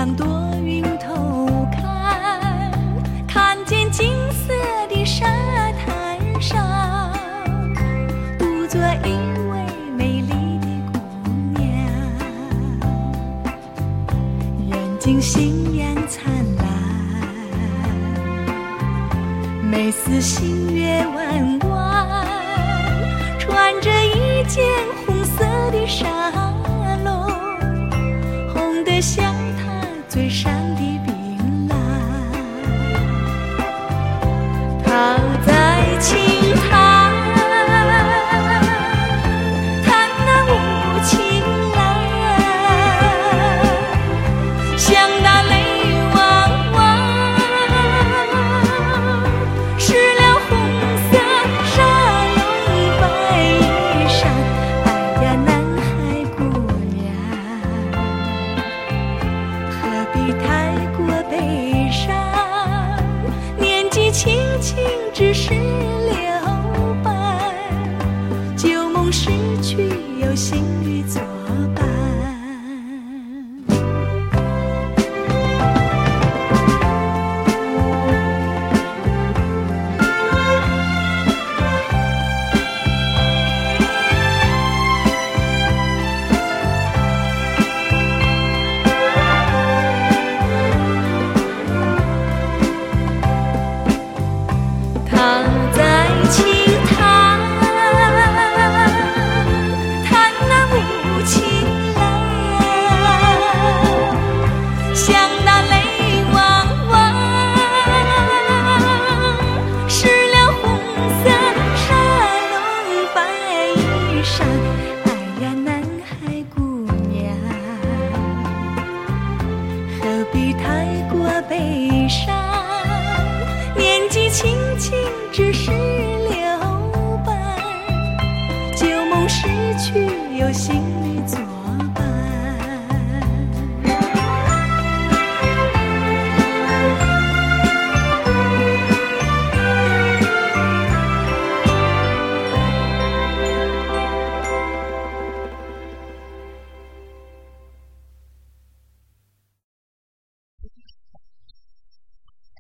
望多云头看，看见金色的沙滩上，独坐一位美丽的姑娘，眼睛星阳灿烂，美似星月弯弯，穿着一件红色的纱笼，红得像她嘴上的槟榔。她在轻弹，弹那无情郎，像那泪汪汪，湿了红色纱笼白衣裳。哎呀，男孩姑娘，何必太过悲伤？年纪轻轻只是留伴，旧梦逝去有新侣作伴。她在轻弹，弹那无情郎，像那泪汪汪，湿了红色纱笼白衣裳。哎呀，男孩姑娘，何必太过悲伤？年纪轻轻只是留伴，旧梦逝去有新侣作